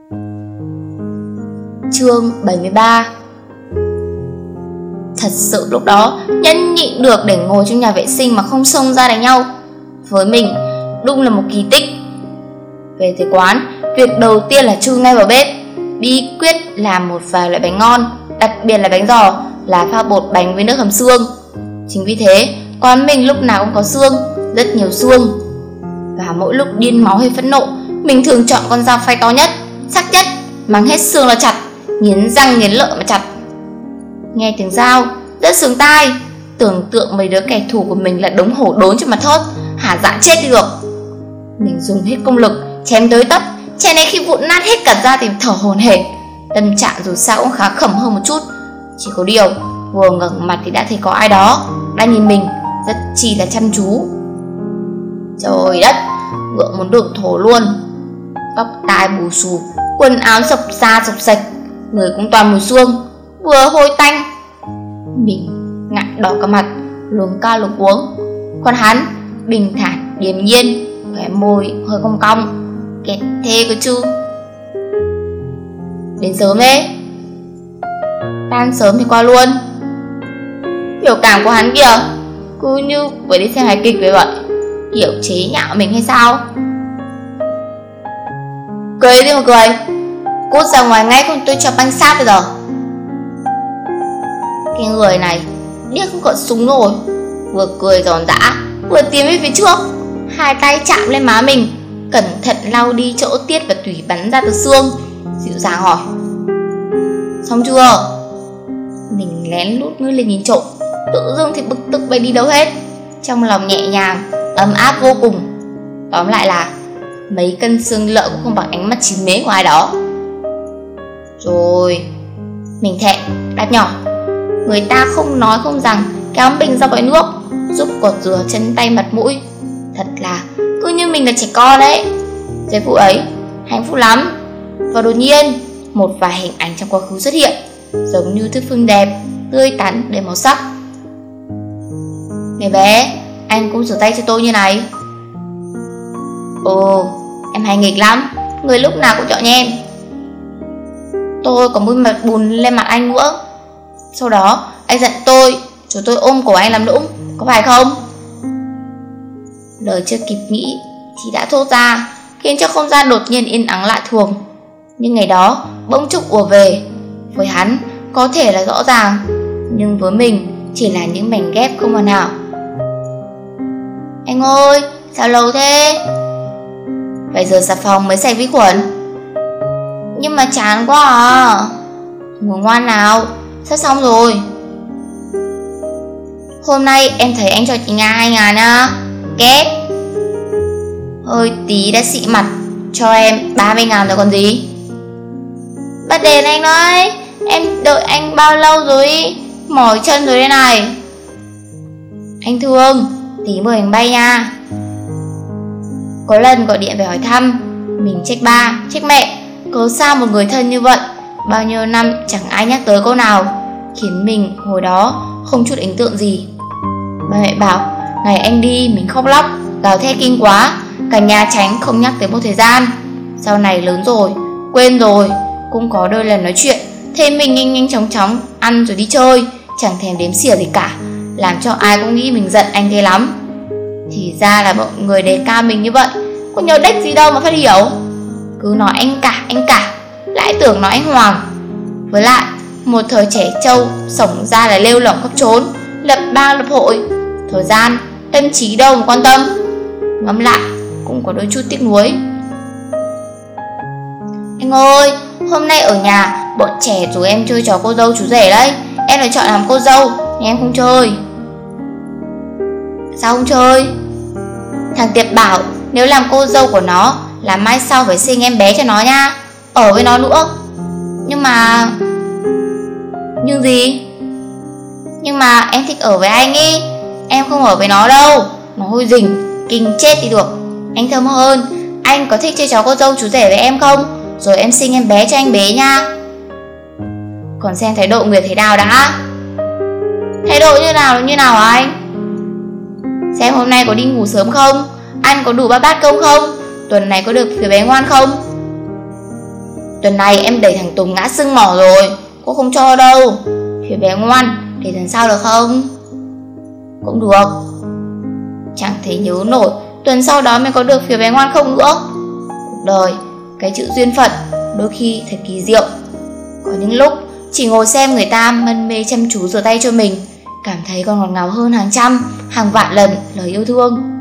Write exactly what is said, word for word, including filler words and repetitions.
Chương bảy mươi ba. Thật sự lúc đó nhẫn nhịn được để ngồi trong nhà vệ sinh mà không xông ra đánh nhau. Với mình đúng là một kỳ tích. Về tới quán, việc đầu tiên là chui ngay vào bếp. Bí quyết làm một vài loại bánh ngon, đặc biệt là bánh giò, là pha bột bánh với nước hầm xương. Chính vì thế quán mình lúc nào cũng có xương, rất nhiều xương. Và mỗi lúc điên máu hay phẫn nộ, mình thường chọn con dao phay to nhất, sắc nhất, mang hết xương là chặt, nghiến răng nghiến lợi mà chặt. Nghe tiếng dao rất sướng tai, tưởng tượng mấy đứa kẻ thù của mình là đống hổ đốn trên mặt thớt, hả dạ chết đi được. Mình dùng hết công lực chém tới tấp, chén này khi vụn nát hết cả da thì thở hổn hển. Tâm trạng dù sao cũng khá khẩm hơn một chút. Chỉ có điều vừa ngẩng mặt thì đã thấy có ai đó đang nhìn mình rất chi là chăm chú. Trời đất, ngượng muốn đổ thổ luôn. Tóc tai bù xù, quần áo sộc xa sộc sạch, người cũng toàn mùi xương, vừa hôi tanh. Mình ngại đỏ cả mặt, luống ca luống cuống. Còn hắn bình thản điềm nhiên, khóe môi hơi cong cong. Kẹt thế cơ chứ. Đến sớm ấy. Tan sớm thì qua luôn. Biểu cảm của hắn kìa, cứ như vừa đi xem hài kịch vậy vậy, kiểu chế nhạo mình hay sao. Cười đi mà cười, cút ra ngoài ngay không tôi cho banh sát bây giờ. Cái người này điếc không cỡ súng rồi. Vừa cười giòn giã, vừa tiến về phía trước, hai tay chạm lên má mình, cẩn thận lau đi chỗ tiết và tủy bắn ra từ xương, dịu dàng hỏi: xong chưa? Mình lén lút ngước lên nhìn trộm, tự dưng thì bực tức bay đi đâu hết. Trong lòng nhẹ nhàng, ấm áp vô cùng. Tóm lại là mấy cân xương lợi cũng không bằng ánh mắt chín mế của ai đó. Rồi. Mình thẹn đáp nhỏ: người ta không nói không rằng kéo mình ra vòi nước, giúp cột rửa chân tay mặt mũi. Thật là cứ như mình là trẻ con đấy. Giây phút ấy hạnh phúc lắm. Và đột nhiên một vài hình ảnh trong quá khứ xuất hiện, giống như thước phim đẹp, tươi tắn, đầy màu sắc. Ngày bé, anh cũng rửa tay cho tôi như này. Ồ, em hay nghịch lắm, người lúc nào cũng chọn nhem. Tôi còn bôi mặt bùn lên mặt anh nữa. Sau đó anh giận tôi, rồi tôi ôm cổ anh làm nũng, có phải không? Lời chưa kịp nghĩ thì đã thốt ra, khiến cho không gian đột nhiên yên ắng lạ thường. Nhưng ngày đó bỗng chốc ùa về. Với hắn có thể là rõ ràng, nhưng với mình chỉ là những mảnh ghép không hoàn hảo. Anh ơi, sao lâu thế? Phải rửa xà phòng mới sạch vi khuẩn. Nhưng mà chán quá à. Ngủ ngoan nào, sắp xong rồi. Hôm nay em thấy anh cho chị Nga hai ngàn á. Kép. Hơi tí đã xị mặt, cho em ba mươi ngàn rồi còn gì. Bắt đền anh đấy, em đợi anh bao lâu rồi, mỏi chân rồi đây này. Anh Thương, tí mời anh bay nha. Có lần gọi điện về hỏi thăm, mình trách ba, trách mẹ, cớ sao một người thân như vậy bao nhiêu năm chẳng ai nhắc tới câu nào, khiến mình hồi đó không chút ấn tượng gì. Ba mẹ bảo ngày anh đi mình khóc lóc, gào thét kinh quá, cả nhà tránh không nhắc tới một thời gian. Sau này lớn rồi, quên rồi, cũng có đôi lần nói chuyện, thấy mình nhanh nhanh chóng chóng ăn rồi đi chơi, chẳng thèm đếm xỉa gì cả, làm cho ai cũng nghĩ mình giận anh ghê lắm. Thì ra là mọi người đề cao mình như vậy, có nhớ đếch gì đâu mà phải hiểu. Cứ nói anh cả, anh cả, lại tưởng nói anh Hoàng. Với lại, một thời trẻ trâu, sống ra là lêu lỏng khắp trốn, lập bang lập hội, thời gian, tâm trí đâu mà quan tâm. Ngẫm lại, cũng có đôi chút tiếc nuối. Anh ơi, hôm nay ở nhà, bọn trẻ rủ em chơi trò cô dâu chú rể đấy. Em lại chọn làm cô dâu, nhưng em không chơi. Sao không chơi? Thằng Tiệp bảo nếu làm cô dâu của nó là mai sau phải sinh em bé cho nó nha, ở với nó nữa. Nhưng mà... Nhưng gì? Nhưng mà em thích ở với anh ý, em không ở với nó đâu, nó hôi rình, kinh chết đi được. Anh thơm hơn, anh có thích chơi trò cô dâu chú rể với em không? Rồi em sinh em bé cho anh bé nha. Còn xem thái độ người thế nào đã. Thái độ như nào như nào hả anh? Xem hôm nay có đi ngủ sớm không? Ăn có đủ ba bát cơm không? Tuần này có được phía bé ngoan không? Tuần này em đẩy thằng Tùng ngã sưng mỏ rồi, cô không cho đâu. Phía bé ngoan, để lần sau được không? Cũng được. Chẳng thể nhớ nổi tuần sau đó mới có được phiếu bé ngoan không nữa. Cuộc đời, cái chữ duyên phận đôi khi thật kỳ diệu. Có những lúc chỉ ngồi xem người ta mân mê chăm chú rửa tay cho mình, cảm thấy còn ngọt ngào hơn hàng trăm, hàng vạn lần lời yêu thương.